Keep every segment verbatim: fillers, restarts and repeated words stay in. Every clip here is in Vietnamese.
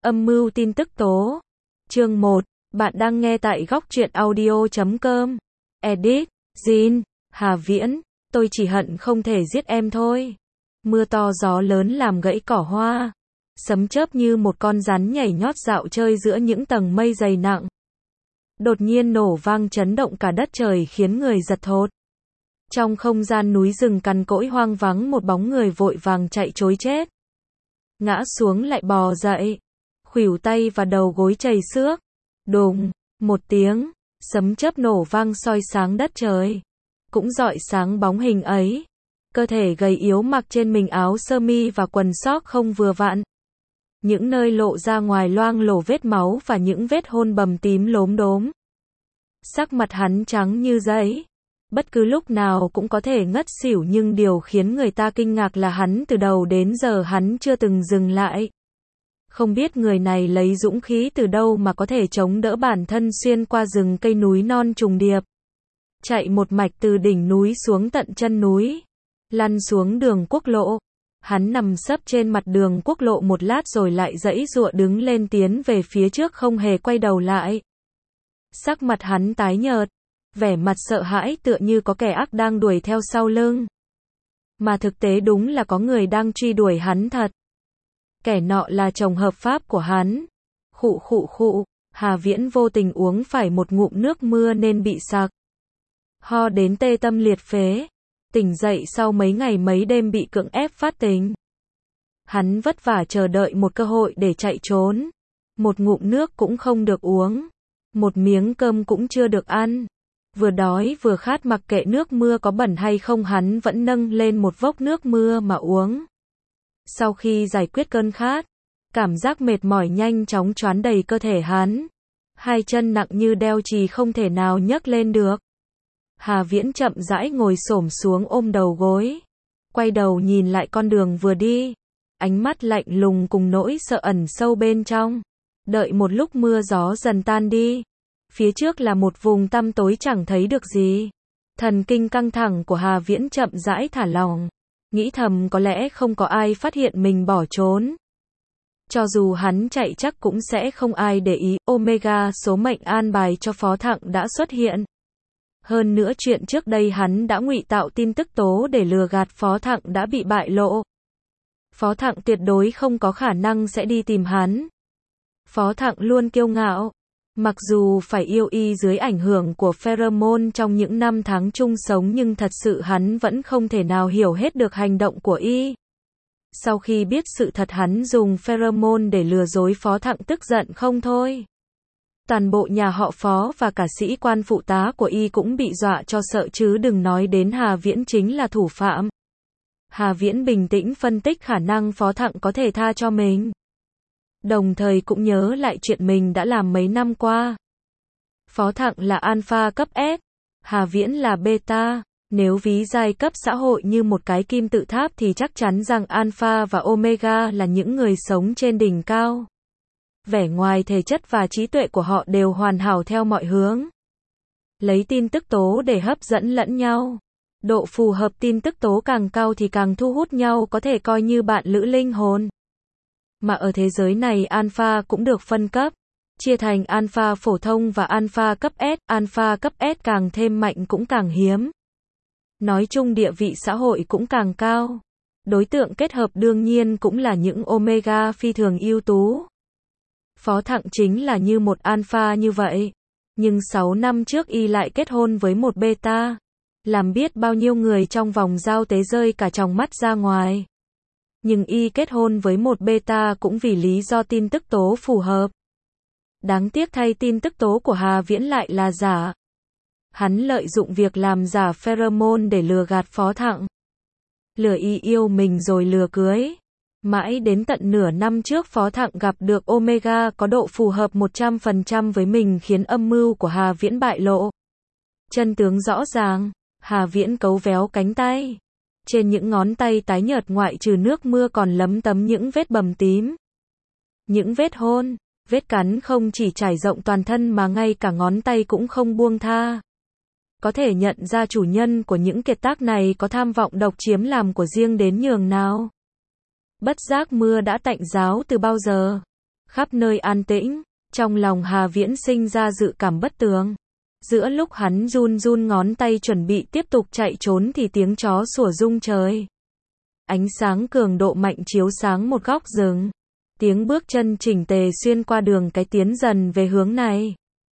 Âm mưu tin tức tố. Chương một. Bạn đang nghe tại góc truyện audio chấm com. Edit. Jin. Hà Viễn. Tôi chỉ hận không thể giết em thôi. Mưa to gió lớn làm gãy cỏ hoa. Sấm chớp như một con rắn nhảy nhót dạo chơi giữa những tầng mây dày nặng. Đột nhiên nổ vang chấn động cả đất trời khiến người giật thót. Trong không gian núi rừng cằn cỗi hoang vắng, một bóng người vội vàng chạy trối chết. Ngã xuống lại bò dậy. Khuỷu tay và đầu gối chảy xước. Đùng, một tiếng, sấm chớp nổ vang soi sáng đất trời. Cũng rọi sáng bóng hình ấy. Cơ thể gầy yếu mặc trên mình áo sơ mi và quần sóc không vừa vặn. Những nơi lộ ra ngoài loang lổ vết máu và những vết hôn bầm tím lốm đốm. Sắc mặt hắn trắng như giấy. Bất cứ lúc nào cũng có thể ngất xỉu, nhưng điều khiến người ta kinh ngạc là hắn từ đầu đến giờ hắn chưa từng dừng lại. Không biết người này lấy dũng khí từ đâu mà có thể chống đỡ bản thân xuyên qua rừng cây núi non trùng điệp. Chạy một mạch từ đỉnh núi xuống tận chân núi. Lăn xuống đường quốc lộ. Hắn nằm sấp trên mặt đường quốc lộ một lát rồi lại giãy giụa đứng lên tiến về phía trước, không hề quay đầu lại. Sắc mặt hắn tái nhợt. Vẻ mặt sợ hãi tựa như có kẻ ác đang đuổi theo sau lưng. Mà thực tế đúng là có người đang truy đuổi hắn thật. Kẻ nọ là chồng hợp pháp của hắn. Khụ khụ khụ, Hà Viễn vô tình uống phải một ngụm nước mưa nên bị sặc. Ho đến tê tâm liệt phế. Tỉnh dậy sau mấy ngày mấy đêm bị cưỡng ép phát tình. Hắn vất vả chờ đợi một cơ hội để chạy trốn. Một ngụm nước cũng không được uống. Một miếng cơm cũng chưa được ăn. Vừa đói vừa khát, mặc kệ nước mưa có bẩn hay không hắn vẫn nâng lên một vốc nước mưa mà uống. Sau khi giải quyết cơn khát, cảm giác mệt mỏi nhanh chóng choán đầy cơ thể hắn. Hai chân nặng như đeo chì không thể nào nhấc lên được. Hà Viễn chậm rãi ngồi xổm xuống ôm đầu gối. Quay đầu nhìn lại con đường vừa đi. Ánh mắt lạnh lùng cùng nỗi sợ ẩn sâu bên trong. Đợi một lúc mưa gió dần tan đi. Phía trước là một vùng tăm tối chẳng thấy được gì. Thần kinh căng thẳng của Hà Viễn chậm rãi thả lỏng. Nghĩ thầm có lẽ không có ai phát hiện mình bỏ trốn. Cho dù hắn chạy chắc cũng sẽ không ai để ý. Omega số mệnh an bài cho Phó Thặng đã xuất hiện. Hơn nữa chuyện trước đây hắn đã ngụy tạo tin tức tố để lừa gạt Phó Thặng đã bị bại lộ. Phó Thặng tuyệt đối không có khả năng sẽ đi tìm hắn. Phó Thặng luôn kiêu ngạo. Mặc dù phải yêu y dưới ảnh hưởng của pheromone trong những năm tháng chung sống, nhưng thật sự hắn vẫn không thể nào hiểu hết được hành động của y. Sau khi biết sự thật, hắn dùng pheromone để lừa dối Phó Thặng tức giận không thôi. Toàn bộ nhà họ Phó và cả sĩ quan phụ tá của y cũng bị dọa cho sợ, chứ đừng nói đến Hà Viễn chính là thủ phạm. Hà Viễn bình tĩnh phân tích khả năng Phó Thặng có thể tha cho mình. Đồng thời cũng nhớ lại chuyện mình đã làm mấy năm qua. Phó Thặng là alpha cấp S, Hà Viễn là beta. Nếu ví giai cấp xã hội như một cái kim tự tháp thì chắc chắn rằng alpha và omega là những người sống trên đỉnh cao. Vẻ ngoài, thể chất và trí tuệ của họ đều hoàn hảo theo mọi hướng. Lấy tin tức tố để hấp dẫn lẫn nhau. Độ phù hợp tin tức tố càng cao thì càng thu hút nhau, có thể coi như bạn lữ linh hồn. Mà ở thế giới này alpha cũng được phân cấp, chia thành alpha phổ thông và alpha cấp S. Alpha cấp S càng thêm mạnh cũng càng hiếm. Nói chung địa vị xã hội cũng càng cao. Đối tượng kết hợp đương nhiên cũng là những omega phi thường ưu tú. Phó Thặng chính là như một alpha như vậy. Nhưng sáu năm trước y lại kết hôn với một beta. Làm biết bao nhiêu người trong vòng giao tế rơi cả tròng mắt ra ngoài. Nhưng y kết hôn với một beta cũng vì lý do tin tức tố phù hợp. Đáng tiếc thay, tin tức tố của Hà Viễn lại là giả. Hắn lợi dụng việc làm giả pheromone để lừa gạt Phó Thặng. Lừa y yêu mình rồi lừa cưới. Mãi đến tận nửa năm trước Phó Thặng gặp được omega có độ phù hợp một trăm phần trăm với mình, khiến âm mưu của Hà Viễn bại lộ. Chân tướng rõ ràng, Hà Viễn cấu véo cánh tay. Trên những ngón tay tái nhợt ngoại trừ nước mưa còn lấm tấm những vết bầm tím. Những vết hôn, vết cắn không chỉ trải rộng toàn thân mà ngay cả ngón tay cũng không buông tha. Có thể nhận ra chủ nhân của những kiệt tác này có tham vọng độc chiếm làm của riêng đến nhường nào. Bất giác mưa đã tạnh ráo từ bao giờ. Khắp nơi an tĩnh, trong lòng Hà Viễn sinh ra dự cảm bất tường. Giữa lúc hắn run run ngón tay chuẩn bị tiếp tục chạy trốn thì tiếng chó sủa rung trời. Ánh sáng cường độ mạnh chiếu sáng một góc rừng. Tiếng bước chân chỉnh tề xuyên qua đường cái tiến dần về hướng này.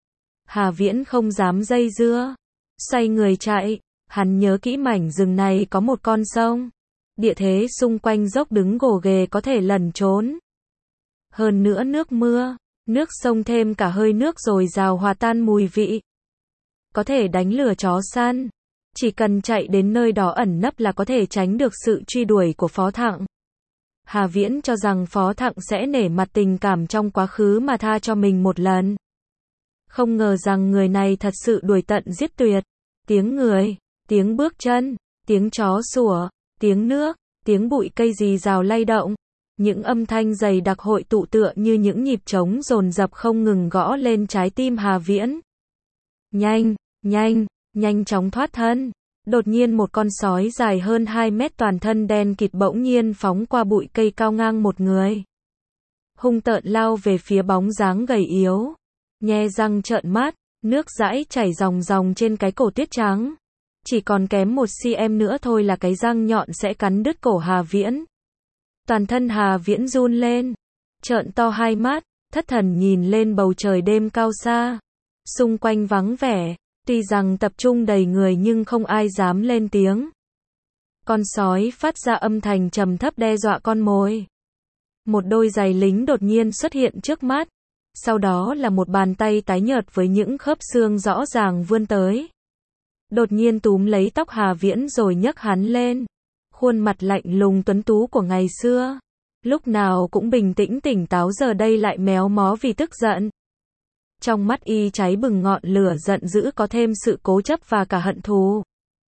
Hà Viễn không dám dây dưa. Xoay người chạy, hắn nhớ kỹ mảnh rừng này có một con sông. Địa thế xung quanh dốc đứng gồ ghề có thể lẩn trốn. Hơn nữa nước mưa, nước sông thêm cả hơi nước dồi dào hòa tan mùi vị. Có thể đánh lừa chó săn. Chỉ cần chạy đến nơi đó ẩn nấp là có thể tránh được sự truy đuổi của Phó Thặng. Hà Viễn cho rằng Phó Thặng sẽ nể mặt tình cảm trong quá khứ mà tha cho mình một lần. Không ngờ rằng người này thật sự đuổi tận giết tuyệt. Tiếng người, tiếng bước chân, tiếng chó sủa, tiếng nước, tiếng bụi cây rì rào lay động. Những âm thanh dày đặc hội tụ tựa như những nhịp trống dồn dập không ngừng gõ lên trái tim Hà Viễn. Nhanh, nhanh, nhanh chóng thoát thân. Đột nhiên một con sói dài hơn hai mét toàn thân đen kịt bỗng nhiên phóng qua bụi cây cao ngang một người. Hung tợn lao về phía bóng dáng gầy yếu. Nhe răng trợn mắt, nước dãi chảy ròng ròng trên cái cổ tuyết trắng. Chỉ còn kém một xăng-ti-mét nữa thôi là cái răng nhọn sẽ cắn đứt cổ Hà Viễn. Toàn thân Hà Viễn run lên, trợn to hai mắt, thất thần nhìn lên bầu trời đêm cao xa. Xung quanh vắng vẻ, tuy rằng tập trung đầy người nhưng không ai dám lên tiếng. Con sói phát ra âm thanh trầm thấp đe dọa con mồi. Một đôi giày lính đột nhiên xuất hiện trước mắt. Sau đó là một bàn tay tái nhợt với những khớp xương rõ ràng vươn tới. Đột nhiên túm lấy tóc Hà Viễn rồi nhấc hắn lên. Khuôn mặt lạnh lùng tuấn tú của ngày xưa. Lúc nào cũng bình tĩnh tỉnh táo giờ đây lại méo mó vì tức giận. Trong mắt y cháy bừng ngọn lửa giận dữ có thêm sự cố chấp và cả hận thù.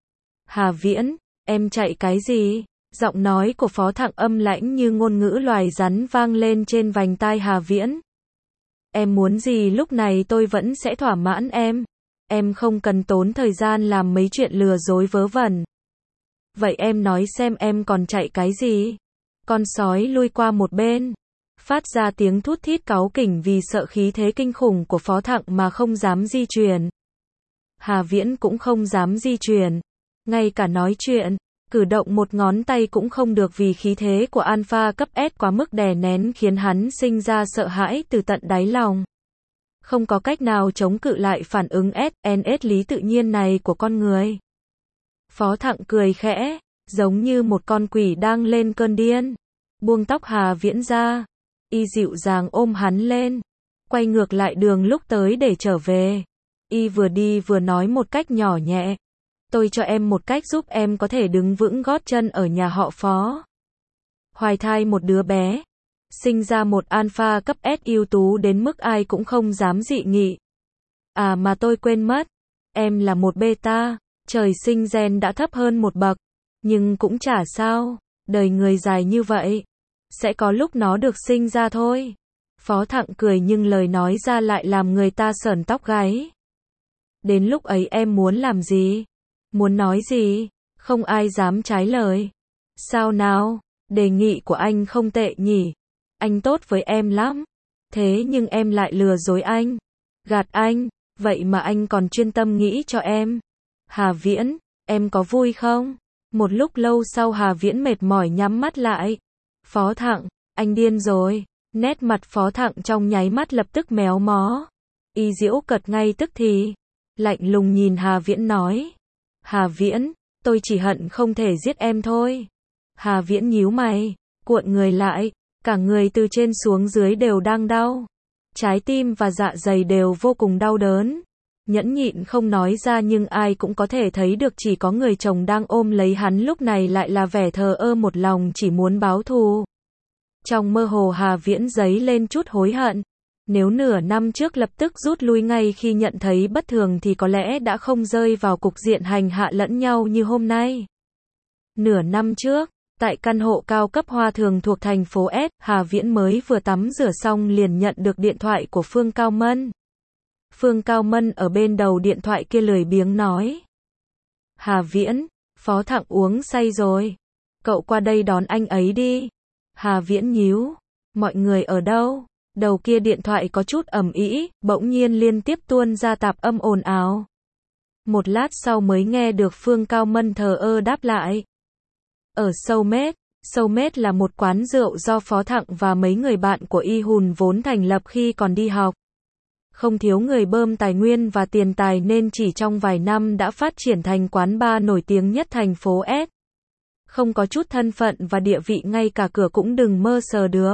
Hà Viễn, em chạy cái gì? Giọng nói của Phó Thặng âm lãnh như ngôn ngữ loài rắn vang lên trên vành tai Hà Viễn. Em muốn gì lúc này tôi vẫn sẽ thỏa mãn em. Em không cần tốn thời gian làm mấy chuyện lừa dối vớ vẩn. Vậy em nói xem em còn chạy cái gì? Con sói lui qua một bên. Phát ra tiếng thút thít cáu kỉnh vì sợ khí thế kinh khủng của Phó Thặng mà không dám di chuyển. Hà Viễn cũng không dám di chuyển. Ngay cả nói chuyện, cử động một ngón tay cũng không được vì khí thế của Alpha cấp S quá mức đè nén khiến hắn sinh ra sợ hãi từ tận đáy lòng. Không có cách nào chống cự lại phản ứng ét en ét lý tự nhiên này của con người. Phó Thặng cười khẽ, giống như một con quỷ đang lên cơn điên. Buông tóc Hà Viễn ra. Y dịu dàng ôm hắn lên. Quay ngược lại đường lúc tới để trở về. Y vừa đi vừa nói một cách nhỏ nhẹ. Tôi cho em một cách giúp em có thể đứng vững gót chân ở nhà họ Phó. Hoài thai một đứa bé. Sinh ra một alpha cấp S ưu tú đến mức ai cũng không dám dị nghị. À mà tôi quên mất. Em là một beta. Trời sinh gen đã thấp hơn một bậc. Nhưng cũng chả sao. Đời người dài như vậy. Sẽ có lúc nó được sinh ra thôi. Phó Thặng cười nhưng lời nói ra lại làm người ta sởn tóc gáy. Đến lúc ấy em muốn làm gì? Muốn nói gì? Không ai dám trái lời. Sao nào? Đề nghị của anh không tệ nhỉ? Anh tốt với em lắm. Thế nhưng em lại lừa dối anh. Gạt anh. Vậy mà anh còn chuyên tâm nghĩ cho em. Hà Viễn, em có vui không? Một lúc lâu sau Hà Viễn mệt mỏi nhắm mắt lại. Phó Thặng, anh điên rồi. Nét mặt Phó Thặng trong nháy mắt lập tức méo mó. Y giễu cợt ngay tức thì. Lạnh lùng nhìn Hà Viễn nói. Hà Viễn, tôi chỉ hận không thể giết em thôi. Hà Viễn nhíu mày, cuộn người lại, cả người từ trên xuống dưới đều đang đau. Trái tim và dạ dày đều vô cùng đau đớn. Nhẫn nhịn không nói ra nhưng ai cũng có thể thấy được chỉ có người chồng đang ôm lấy hắn lúc này lại là vẻ thờ ơ một lòng chỉ muốn báo thù. Trong mơ hồ Hà Viễn dấy lên chút hối hận. Nếu nửa năm trước lập tức rút lui ngay khi nhận thấy bất thường thì có lẽ đã không rơi vào cục diện hành hạ lẫn nhau như hôm nay. Nửa năm trước, tại căn hộ cao cấp Hoa Thường thuộc thành phố S, Hà Viễn mới vừa tắm rửa xong liền nhận được điện thoại của Phương Cao Mân. Phương Cao Mân ở bên đầu điện thoại kia lười biếng nói. Hà Viễn, Phó Thặng uống say rồi. Cậu qua đây đón anh ấy đi. Hà Viễn nhíu. Mọi người ở đâu? Đầu kia điện thoại có chút ầm ĩ, bỗng nhiên liên tiếp tuôn ra tạp âm ồn ào. Một lát sau mới nghe được Phương Cao Mân thờ ơ đáp lại. Ở Soulmate, Soulmate là một quán rượu do Phó Thặng và mấy người bạn của Y Hùn vốn thành lập khi còn đi học. Không thiếu người bơm tài nguyên và tiền tài nên chỉ trong vài năm đã phát triển thành quán bar nổi tiếng nhất thành phố S. Không có chút thân phận và địa vị ngay cả cửa cũng đừng mơ sờ được.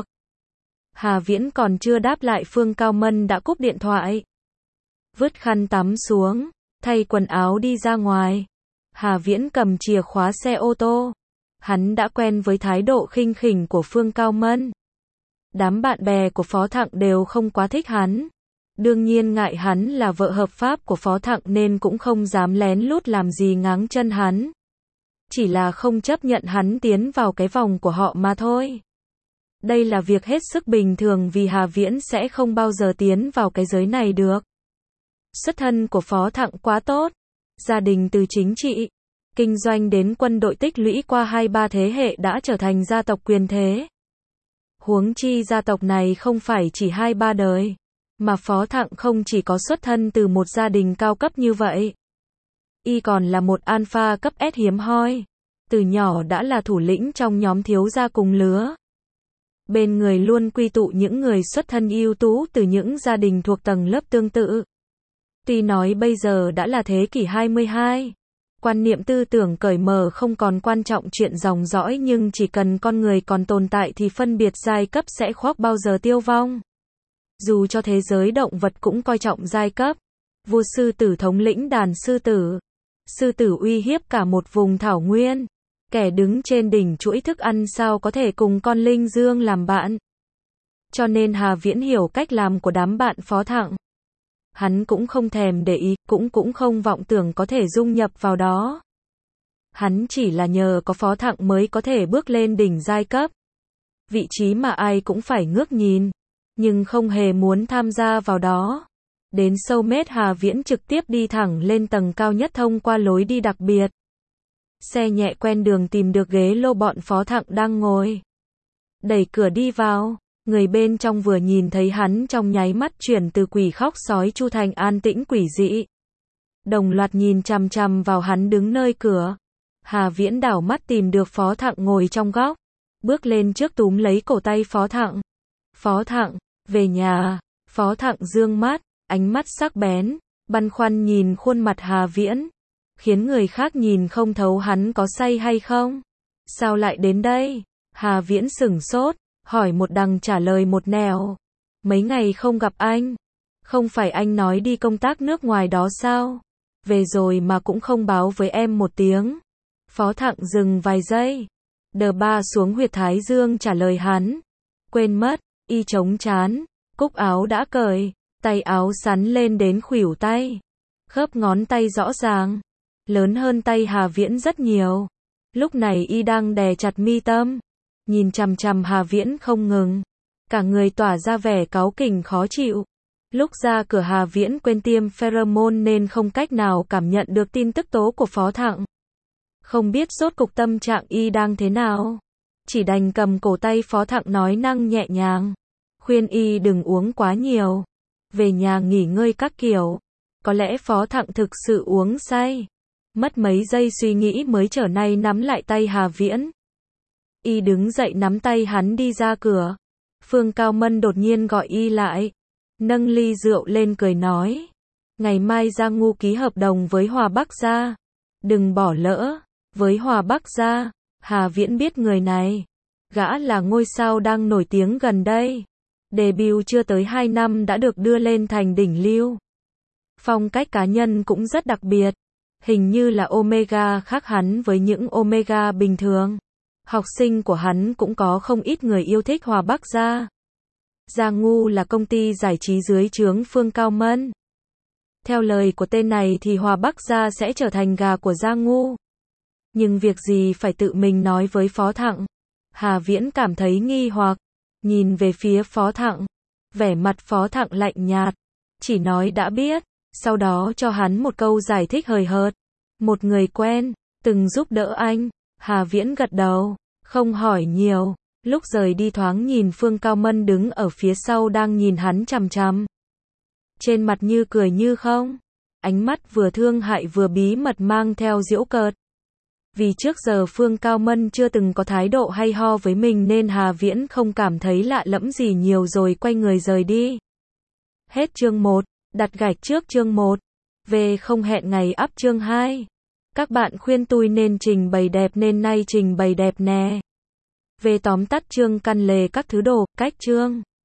Hà Viễn còn chưa đáp lại Phương Cao Mân đã cúp điện thoại. Vứt khăn tắm xuống, thay quần áo đi ra ngoài. Hà Viễn cầm chìa khóa xe ô tô. Hắn đã quen với thái độ khinh khỉnh của Phương Cao Mân. Đám bạn bè của Phó Thặng đều không quá thích hắn. Đương nhiên ngại hắn là vợ hợp pháp của Phó Thặng nên cũng không dám lén lút làm gì ngáng chân hắn. Chỉ là không chấp nhận hắn tiến vào cái vòng của họ mà thôi. Đây là việc hết sức bình thường vì Hà Viễn sẽ không bao giờ tiến vào cái giới này được. Xuất thân của Phó Thặng quá tốt. Gia đình từ chính trị, kinh doanh đến quân đội tích lũy qua hai ba thế hệ đã trở thành gia tộc quyền thế. Huống chi gia tộc này không phải chỉ hai ba đời, mà Phó Thặng không chỉ có xuất thân từ một gia đình cao cấp như vậy. Y còn là một alpha cấp S hiếm hoi. Từ nhỏ đã là thủ lĩnh trong nhóm thiếu gia cùng lứa. Bên người luôn quy tụ những người xuất thân ưu tú từ những gia đình thuộc tầng lớp tương tự. Tuy nói bây giờ đã là thế kỷ hai mươi hai, quan niệm tư tưởng cởi mở không còn quan trọng chuyện dòng dõi nhưng chỉ cần con người còn tồn tại thì phân biệt giai cấp sẽ khó bao giờ tiêu vong. Dù cho thế giới động vật cũng coi trọng giai cấp. Vua sư tử thống lĩnh đàn sư tử. Sư tử uy hiếp cả một vùng thảo nguyên. Kẻ đứng trên đỉnh chuỗi thức ăn sao có thể cùng con linh dương làm bạn. Cho nên Hà Viễn hiểu cách làm của đám bạn Phó Thặng. Hắn cũng không thèm để ý, cũng cũng không vọng tưởng có thể dung nhập vào đó. Hắn chỉ là nhờ có Phó Thặng mới có thể bước lên đỉnh giai cấp. Vị trí mà ai cũng phải ngước nhìn, nhưng không hề muốn tham gia vào đó. Đến Soulmate Hà Viễn trực tiếp đi thẳng lên tầng cao nhất thông qua lối đi đặc biệt. Xe nhẹ quen đường tìm được ghế lô bọn Phó Thặng đang ngồi. Đẩy cửa đi vào, người bên trong vừa nhìn thấy hắn trong nháy mắt chuyển từ quỷ khóc sói chu thành an tĩnh quỷ dị. Đồng loạt nhìn chằm chằm vào hắn đứng nơi cửa. Hà Viễn đảo mắt tìm được Phó Thặng ngồi trong góc. Bước lên trước túm lấy cổ tay Phó Thặng. Phó Thặng, về nhà. Phó Thặng dương mắt, ánh mắt sắc bén, băn khoăn nhìn khuôn mặt Hà Viễn. Khiến người khác nhìn không thấu hắn có say hay không. Sao lại đến đây? Hà Viễn sửng sốt, hỏi một đằng trả lời một nẻo. Mấy ngày không gặp anh. Không phải anh nói đi công tác nước ngoài đó sao? Về rồi mà cũng không báo với em một tiếng. Phó Thặng dừng vài giây. Đờ ba xuống huyệt thái dương trả lời hắn. Quên mất, y chống chán, cúc áo đã cởi, tay áo sắn lên đến khuỷu tay. Khớp ngón tay rõ ràng, lớn hơn tay Hà Viễn rất nhiều. Lúc này y đang đè chặt mi tâm, nhìn chằm chằm Hà Viễn không ngừng. Cả người tỏa ra vẻ cáu kỉnh khó chịu. Lúc ra cửa Hà Viễn quên tiêm pheromone nên không cách nào cảm nhận được tin tức tố của Phó Thặng. Không biết rốt cục tâm trạng y đang thế nào. Chỉ đành cầm cổ tay Phó Thặng nói năng nhẹ nhàng. Khuyên y đừng uống quá nhiều. Về nhà nghỉ ngơi các kiểu. Có lẽ Phó Thặng thực sự uống say. Mất mấy giây suy nghĩ mới trở nay nắm lại tay Hà Viễn. Y đứng dậy nắm tay hắn đi ra cửa. Phương Cao Mân đột nhiên gọi y lại. Nâng ly rượu lên cười nói. Ngày mai ra ngu ký hợp đồng với Hòa Bắc Gia. Đừng bỏ lỡ. Với Hòa Bắc Gia, Hà Viễn biết người này. Gã là ngôi sao đang nổi tiếng gần đây. Debut chưa tới hai năm đã được đưa lên thành đỉnh lưu. Phong cách cá nhân cũng rất đặc biệt. Hình như là Omega khác hắn với những Omega bình thường. Học sinh của hắn cũng có không ít người yêu thích Hòa Bắc Gia. Gia Ngu là công ty giải trí dưới trướng Phương Cao Mân. Theo lời của tên này thì Hòa Bắc Gia sẽ trở thành gà của Gia Ngu. Nhưng việc gì phải tự mình nói với Phó Thặng. Hà Viễn cảm thấy nghi hoặc, nhìn về phía Phó Thặng. Vẻ mặt Phó Thặng lạnh nhạt, chỉ nói đã biết, sau đó cho hắn một câu giải thích hời hợt. Một người quen, từng giúp đỡ anh. Hà Viễn gật đầu, không hỏi nhiều. Lúc rời đi thoáng nhìn Phương Cao Mân đứng ở phía sau đang nhìn hắn chằm chằm. Trên mặt như cười như không. Ánh mắt vừa thương hại vừa bí mật mang theo giễu cợt. Vì trước giờ Phương Cao Mân chưa từng có thái độ hay ho với mình nên Hà Viễn không cảm thấy lạ lẫm gì nhiều rồi quay người rời đi. Hết chương một. Đặt gạch trước chương một. Về không hẹn ngày up chương hai. Các bạn khuyên tôi nên trình bày đẹp nên nay trình bày đẹp nè. Về tóm tắt chương căn lề các thứ đồ, cách chương.